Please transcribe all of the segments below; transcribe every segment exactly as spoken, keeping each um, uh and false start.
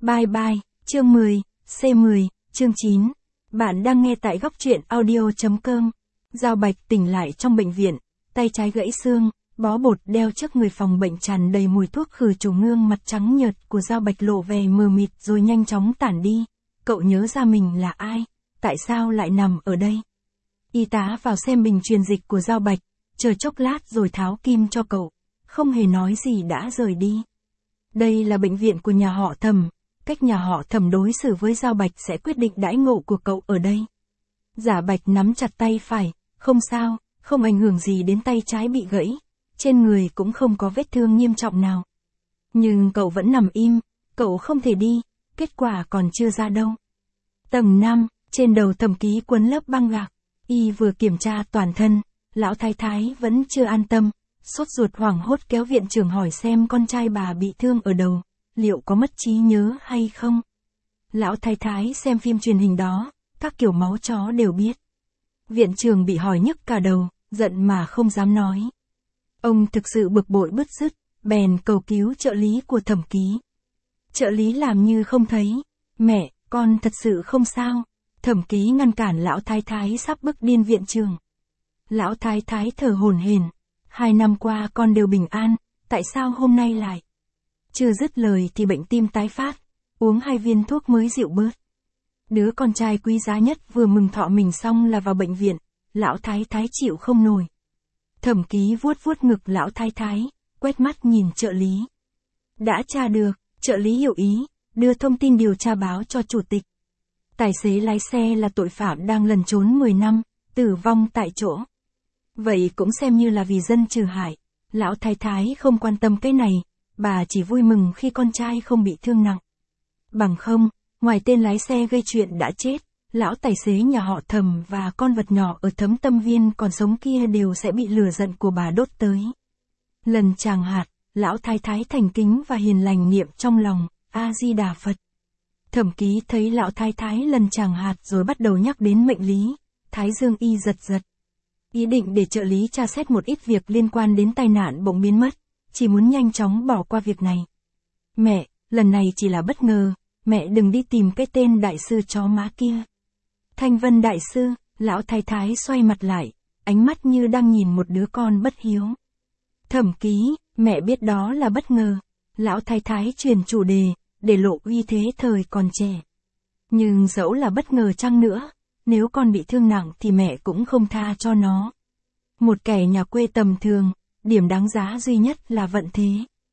Bye bye, chương mười, C mười, chương chín. Bạn đang nghe tại góc truyện audio.com. Giao Bạch tỉnh lại trong bệnh viện, tay trái gãy xương, bó bột đeo trước người, phòng bệnh tràn đầy mùi thuốc khử trùng. Gương mặt trắng nhợt của Giao Bạch lộ vẻ mờ mịt rồi nhanh chóng tản đi. Cậu nhớ ra mình là ai, tại sao lại nằm ở đây. Y tá vào xem bình truyền dịch của Giao Bạch, chờ chốc lát rồi tháo kim cho cậu, không hề nói gì đã rời đi. Đây là bệnh viện của nhà họ Thẩm, cách nhà họ Thẩm đối xử với Giao Bạch sẽ quyết định đãi ngộ của cậu ở đây. Giả Bạch nắm chặt tay phải, không sao, không ảnh hưởng gì đến tay trái bị gãy, trên người cũng không có vết thương nghiêm trọng nào. Nhưng cậu vẫn nằm im, cậu không thể đi, kết quả còn chưa ra đâu. Tầng năm, trên đầu Thẩm Ký quấn lớp băng gạc, y vừa kiểm tra toàn thân, lão thái thái vẫn chưa an tâm, sốt ruột hoảng hốt kéo viện trưởng hỏi xem con trai bà bị thương ở đầu, liệu có mất trí nhớ hay không. Lão thái thái xem phim truyền hình đó, các kiểu máu chó đều biết. Viện trưởng bị hỏi nhức cả đầu, giận mà không dám nói. Ông thực sự bực bội bứt rứt, bèn cầu cứu trợ lý của Thẩm Ký. Trợ lý làm như không thấy. Mẹ, con thật sự không sao. Thẩm Ký ngăn cản lão thái thái sắp bức điên viện trưởng. Lão thái thái thở hổn hển. Hai năm qua con đều bình an, tại sao hôm nay lại? Chưa dứt lời thì bệnh tim tái phát, uống hai viên thuốc mới dịu bớt. Đứa con trai quý giá nhất vừa mừng thọ mình xong là vào bệnh viện, lão thái thái chịu không nổi. Thẩm Ký vuốt vuốt ngực lão thái thái, quét mắt nhìn trợ lý. Đã tra được, trợ lý hiểu ý, đưa thông tin điều tra báo cho chủ tịch. Tài xế lái xe là tội phạm đang lẩn trốn mười năm, tử vong tại chỗ. Vậy cũng xem như là vì dân trừ hại. Lão thái thái không quan tâm cái này, bà chỉ vui mừng khi con trai không bị thương nặng. Bằng không, ngoài tên lái xe gây chuyện đã chết, lão tài xế nhà họ Thẩm và con vật nhỏ ở Thấm Tâm Viên còn sống kia đều sẽ bị lửa giận của bà đốt tới. Lần tràng hạt, lão thái thái thành kính và hiền lành niệm trong lòng, A-di-đà Phật. Thẩm Ký thấy lão thái thái lần tràng hạt rồi bắt đầu nhắc đến mệnh lý, thái dương y giật giật. Ý định để trợ lý tra xét một ít việc liên quan đến tai nạn bỗng biến mất, chỉ muốn nhanh chóng bỏ qua việc này. Mẹ, lần này chỉ là bất ngờ, mẹ đừng đi tìm cái tên đại sư chó má kia. Thanh Vân đại sư, lão thái thái xoay mặt lại, ánh mắt như đang nhìn một đứa con bất hiếu. Thẩm Ký, mẹ biết đó là bất ngờ. Lão thái thái truyền chủ đề, để lộ uy thế thời còn trẻ. Nhưng dẫu là bất ngờ chăng nữa, nếu con bị thương nặng thì mẹ cũng không tha cho nó. Một kẻ nhà quê tầm thường, điểm đáng giá duy nhất là vận thế.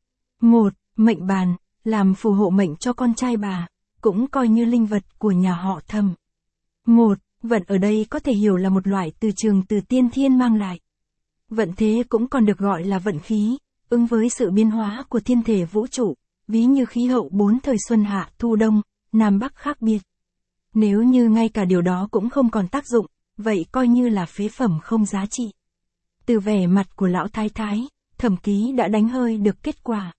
Một, mệnh bàn, làm phù hộ mệnh cho con trai bà, cũng coi như linh vật của nhà họ Thẩm. Một, vận ở đây có thể hiểu là một loại từ trường từ tiên thiên mang lại. Vận thế cũng còn được gọi là vận khí, ứng với sự biến hóa của thiên thể vũ trụ, ví như khí hậu bốn thời xuân hạ thu đông, nam bắc khác biệt. Nếu như ngay cả điều đó cũng không còn tác dụng, vậy coi như là phế phẩm không giá trị. Từ vẻ mặt của lão thái thái, Thẩm Ký đã đánh hơi được kết quả.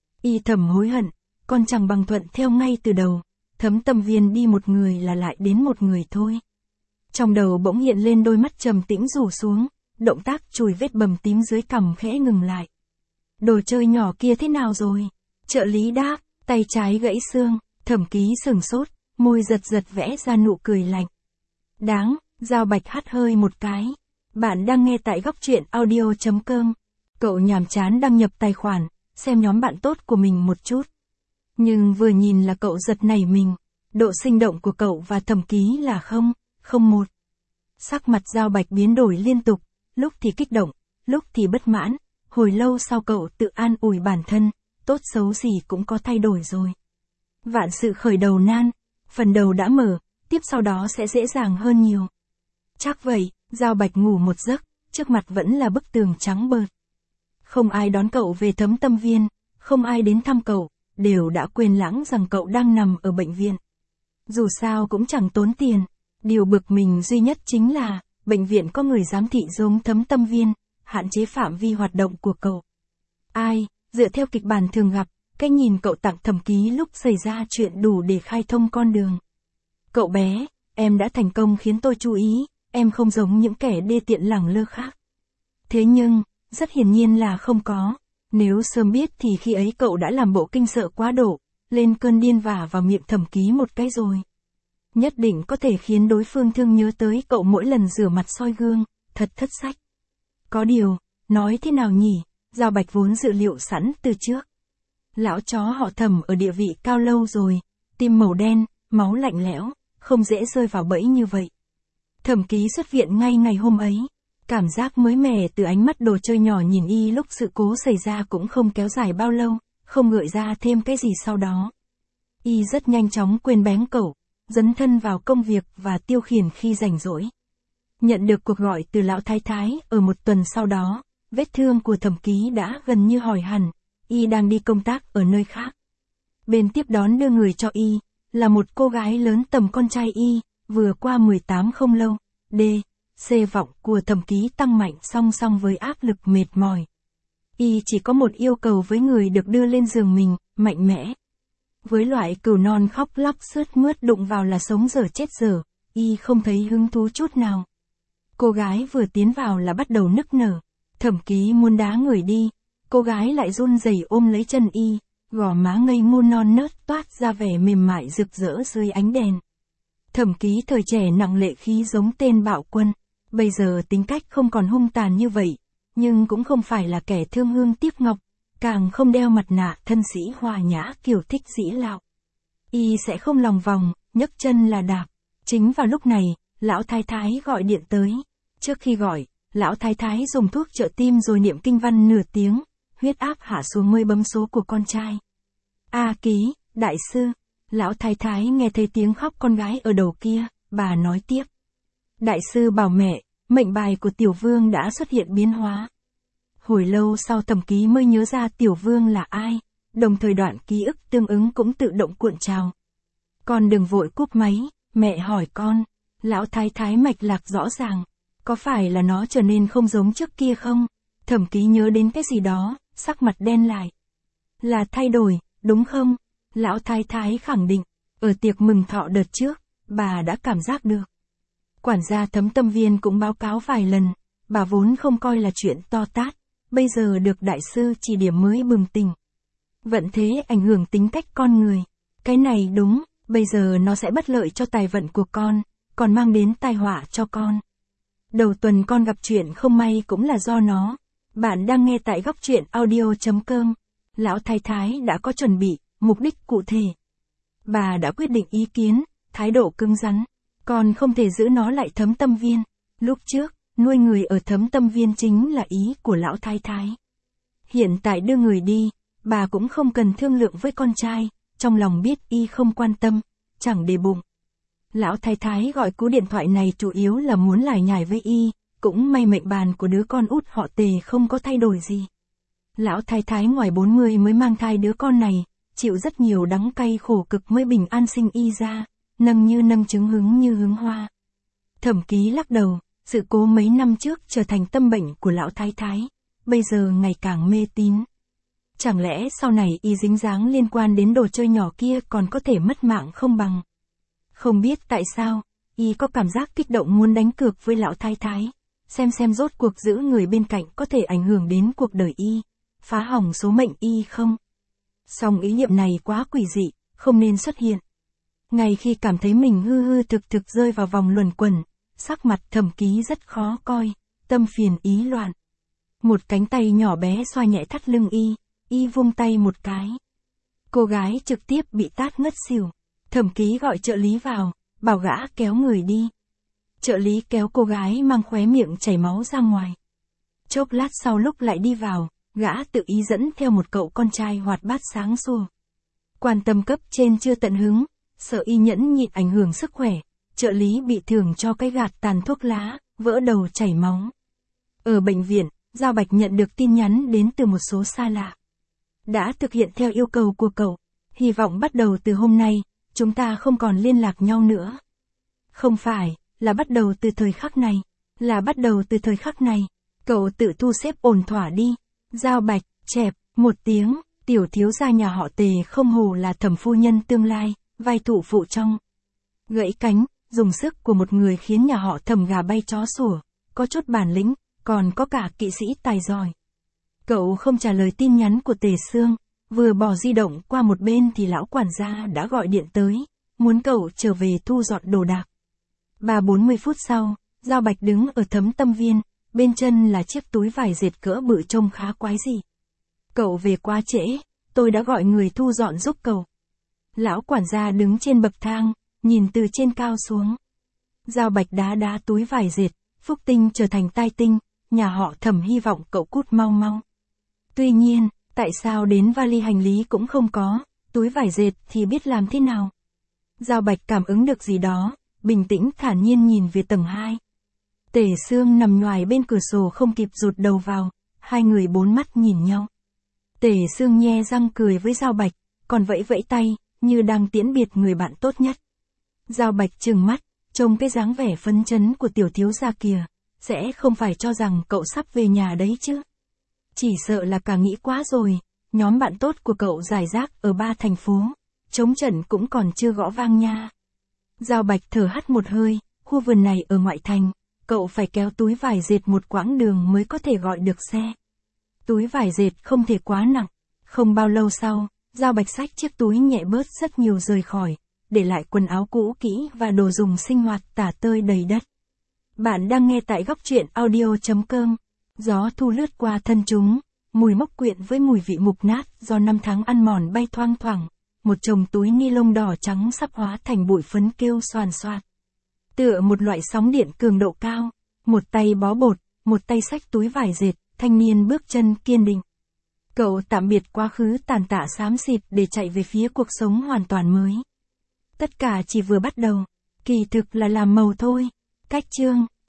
Y thầm hối hận, con chẳng bằng thuận theo ngay từ đầu, Thấm Tâm Viên đi một người là lại đến một người thôi. Trong đầu bỗng hiện lên đôi mắt trầm tĩnh rủ xuống, động tác chùi vết bầm tím dưới cằm khẽ ngừng lại. Đồ chơi nhỏ kia thế nào rồi? Trợ lý đáp, tay trái gãy xương. Thẩm Ký sừng sốt, môi giật giật vẽ ra nụ cười lạnh. Đáng, Giao Bạch hắt hơi một cái. Bạn đang nghe tại góc truyện audio.com. Cậu nhàm chán đăng nhập tài khoản, xem nhóm bạn tốt của mình một chút. Nhưng vừa nhìn là cậu giật nảy mình. Độ sinh động của cậu và Thẩm Ký là không, không một. Sắc mặt Giao Bạch biến đổi liên tục, lúc thì kích động, lúc thì bất mãn. Hồi lâu sau cậu tự an ủi bản thân, tốt xấu gì cũng có thay đổi rồi. Vạn sự khởi đầu nan, phần đầu đã mở, tiếp sau đó sẽ dễ dàng hơn nhiều. Chắc vậy, Giao Bạch ngủ một giấc, trước mặt vẫn là bức tường trắng bợt. Không ai đón cậu về Thấm Tâm Viên, không ai đến thăm cậu, đều đã quên lãng rằng cậu đang nằm ở bệnh viện. Dù sao cũng chẳng tốn tiền, điều bực mình duy nhất chính là, bệnh viện có người giám thị giống Thấm Tâm Viên, hạn chế phạm vi hoạt động của cậu. Ai, dựa theo kịch bản thường gặp, cái nhìn cậu tặng Thẩm Ký lúc xảy ra chuyện đủ để khai thông con đường. Cậu bé, em đã thành công khiến tôi chú ý, em không giống những kẻ đê tiện lẳng lơ khác. Thế nhưng, rất hiển nhiên là không có. Nếu sớm biết thì khi ấy cậu đã làm bộ kinh sợ quá độ, lên cơn điên vả vào miệng Thẩm Ký một cái rồi. Nhất định có thể khiến đối phương thương nhớ tới cậu mỗi lần rửa mặt soi gương, thật thất sách. Có điều, nói thế nào nhỉ, Giao Bạch vốn dự liệu sẵn từ trước. Lão chó họ Thẩm ở địa vị cao lâu rồi, tim màu đen, máu lạnh lẽo, không dễ rơi vào bẫy như vậy. Thẩm Ký xuất viện ngay ngày hôm ấy. Cảm giác mới mẻ từ ánh mắt đồ chơi nhỏ nhìn y lúc sự cố xảy ra cũng không kéo dài bao lâu, không gợi ra thêm cái gì sau đó. Y rất nhanh chóng quên bén cậu, dấn thân vào công việc và tiêu khiển khi rảnh rỗi. Nhận được cuộc gọi từ lão thái thái ở một tuần sau đó, vết thương của Thẩm Ký đã gần như khỏi hẳn, y đang đi công tác ở nơi khác. Bên tiếp đón đưa người cho y, là một cô gái lớn tầm con trai y, vừa qua mười tám không lâu, D. C vọng của Thẩm Ký tăng mạnh song song với áp lực mệt mỏi. Y chỉ có một yêu cầu với người được đưa lên giường mình, mạnh mẽ. Với loại cừu non khóc lóc sướt mướt đụng vào là sống dở chết dở, y không thấy hứng thú chút nào. Cô gái vừa tiến vào là bắt đầu nức nở. Thẩm Ký muốn đá người đi, cô gái lại run rẩy ôm lấy chân y, gò má ngây ngô non nớt toát ra vẻ mềm mại rực rỡ dưới ánh đèn. Thẩm Ký thời trẻ nặng lệ khí giống tên bạo quân. Bây giờ tính cách không còn hung tàn như vậy, nhưng cũng không phải là kẻ thương hương tiếc ngọc, càng không đeo mặt nạ thân sĩ hòa nhã kiểu thích dĩ lạo. Y sẽ không lòng vòng, nhấc chân là đạp. Chính vào lúc này, lão thái thái gọi điện tới. Trước khi gọi, lão thái thái dùng thuốc trợ tim rồi niệm kinh văn nửa tiếng, huyết áp hạ xuống mới bấm số của con trai. A Ký, đại sư. Lão thái thái nghe thấy tiếng khóc con gái ở đầu kia, bà nói tiếp. Đại sư bảo mẹ, mệnh bài của Tiểu Vương đã xuất hiện biến hóa. Hồi lâu sau Thẩm Ký mới nhớ ra Tiểu Vương là ai, đồng thời đoạn ký ức tương ứng cũng tự động cuộn trào. Con đừng vội cúp máy, mẹ hỏi con. Lão thái thái mạch lạc rõ ràng, có phải là nó trở nên không giống trước kia không? Thẩm Ký nhớ đến cái gì đó, sắc mặt đen lại. Là thay đổi, đúng không? Lão thái thái khẳng định, ở tiệc mừng thọ đợt trước, bà đã cảm giác được. Quản gia Thấm Tâm Viên cũng báo cáo vài lần, bà vốn không coi là chuyện to tát, bây giờ được đại sư chỉ điểm mới bừng tỉnh. Vận thế ảnh hưởng tính cách con người, cái này đúng, bây giờ nó sẽ bất lợi cho tài vận của con, còn mang đến tai họa cho con. Đầu tuần con gặp chuyện không may cũng là do nó. Bạn đang nghe tại góc truyện audio chấm com. Lão thái thái đã có chuẩn bị, mục đích cụ thể. Bà đã quyết định ý kiến, thái độ cứng rắn. Còn không thể giữ nó lại Thấm Tâm Viên. Lúc trước, nuôi người ở Thấm Tâm Viên chính là ý của lão thái thái. Hiện tại đưa người đi, bà cũng không cần thương lượng với con trai, trong lòng biết y không quan tâm, chẳng để bụng. Lão thái thái gọi cú điện thoại này chủ yếu là muốn lải nhải với y, cũng may mệnh bàn của đứa con út họ Tề không có thay đổi gì. Lão thái thái ngoài bốn mươi mới mang thai đứa con này, chịu rất nhiều đắng cay khổ cực mới bình an sinh y ra. Nâng như nâng trứng hứng như hứng hoa. Thẩm Ký lắc đầu, sự cố mấy năm trước trở thành tâm bệnh của lão thái thái, bây giờ ngày càng mê tín. Chẳng lẽ sau này y dính dáng liên quan đến đồ chơi nhỏ kia còn có thể mất mạng không bằng. Không biết tại sao, y có cảm giác kích động muốn đánh cược với lão thái thái, xem xem rốt cuộc giữ người bên cạnh có thể ảnh hưởng đến cuộc đời y, phá hỏng số mệnh y không. Song ý niệm này quá quỷ dị, không nên xuất hiện. Ngay khi cảm thấy mình hư hư thực thực rơi vào vòng luẩn quẩn, sắc mặt Thẩm Ký rất khó coi, tâm phiền ý loạn. Một cánh tay nhỏ bé xoa nhẹ thắt lưng y, y vung tay một cái. Cô gái trực tiếp bị tát ngất xỉu. Thẩm Ký gọi trợ lý vào, bảo gã kéo người đi. Trợ lý kéo cô gái mang khóe miệng chảy máu ra ngoài. Chốc lát sau lúc lại đi vào, gã tự ý dẫn theo một cậu con trai hoạt bát sáng sủa. Quan tâm cấp trên chưa tận hứng, sợ y nhẫn nhịn ảnh hưởng sức khỏe, trợ lý bị thưởng cho cái gạt tàn thuốc lá, vỡ đầu chảy máu. Ở bệnh viện, Giao Bạch nhận được tin nhắn đến từ một số xa lạ. Đã thực hiện theo yêu cầu của cậu, hy vọng bắt đầu từ hôm nay, chúng ta không còn liên lạc nhau nữa. Không phải, là bắt đầu từ thời khắc này, là bắt đầu từ thời khắc này, cậu tự thu xếp ổn thỏa đi. Giao Bạch, chẹp, một tiếng, tiểu thiếu gia nhà họ Tề không hồ là Thẩm phu nhân tương lai, vai thủ phụ trong. Gãy cánh, dùng sức của một người khiến nhà họ Thẩm gà bay chó sủa, có chút bản lĩnh, còn có cả kỵ sĩ tài giỏi. Cậu không trả lời tin nhắn của Tề Sương, Vừa bỏ di động qua một bên thì lão quản gia đã gọi điện tới, muốn cậu trở về thu dọn đồ đạc. Ba bốn mươi phút sau, Giao Bạch đứng ở Thấm Tâm Viên, bên chân là chiếc túi vải dệt cỡ bự trông khá quái dị. Cậu về quá trễ, tôi đã gọi người thu dọn giúp cậu. Lão quản gia đứng trên bậc thang, nhìn từ trên cao xuống. Giao Bạch đá đá túi vải dệt, phúc tinh trở thành tai tinh, nhà họ Thẩm hy vọng cậu cút mau mau. Tuy nhiên, tại sao đến vali hành lý cũng không có, túi vải dệt thì biết làm thế nào? Giao Bạch cảm ứng được gì đó, bình tĩnh thản nhiên nhìn về tầng hai. Tề Sương nằm nhoài bên cửa sổ không kịp rụt đầu vào, hai người bốn mắt nhìn nhau. Tề Sương nhe răng cười với Giao Bạch, còn vẫy vẫy tay, như đang tiễn biệt người bạn tốt nhất. Giao Bạch trừng mắt, trông cái dáng vẻ phấn chấn của tiểu thiếu gia kìa, sẽ không phải cho rằng cậu sắp về nhà đấy chứ. Chỉ sợ là cả nghĩ quá rồi, nhóm bạn tốt của cậu rải rác ở ba thành phố, trống trận cũng còn chưa gõ vang nha. Giao Bạch thở hắt một hơi, khu vườn này ở ngoại thành, cậu phải kéo túi vải dệt một quãng đường mới có thể gọi được xe. Túi vải dệt không thể quá nặng. Không bao lâu sau, Giao Bạch xách chiếc túi nhẹ bớt rất nhiều rời khỏi, để lại quần áo cũ kỹ và đồ dùng sinh hoạt tả tơi đầy đất. Bạn đang nghe tại góc truyện audio chấm com. Gió thu lướt qua thân chúng, mùi mốc quyện với mùi vị mục nát do năm tháng ăn mòn bay thoang thoảng. Một chồng túi ni lông đỏ trắng sắp hóa thành bụi phấn kêu xoàn xoạt. Tựa một loại sóng điện cường độ cao, một tay bó bột, một tay xách túi vải dệt, thanh niên bước chân kiên định. Cậu tạm biệt quá khứ tàn tạ xám xịt để chạy về phía cuộc sống hoàn toàn mới. Tất cả chỉ vừa bắt đầu, kỳ thực là làm màu thôi. Cách chương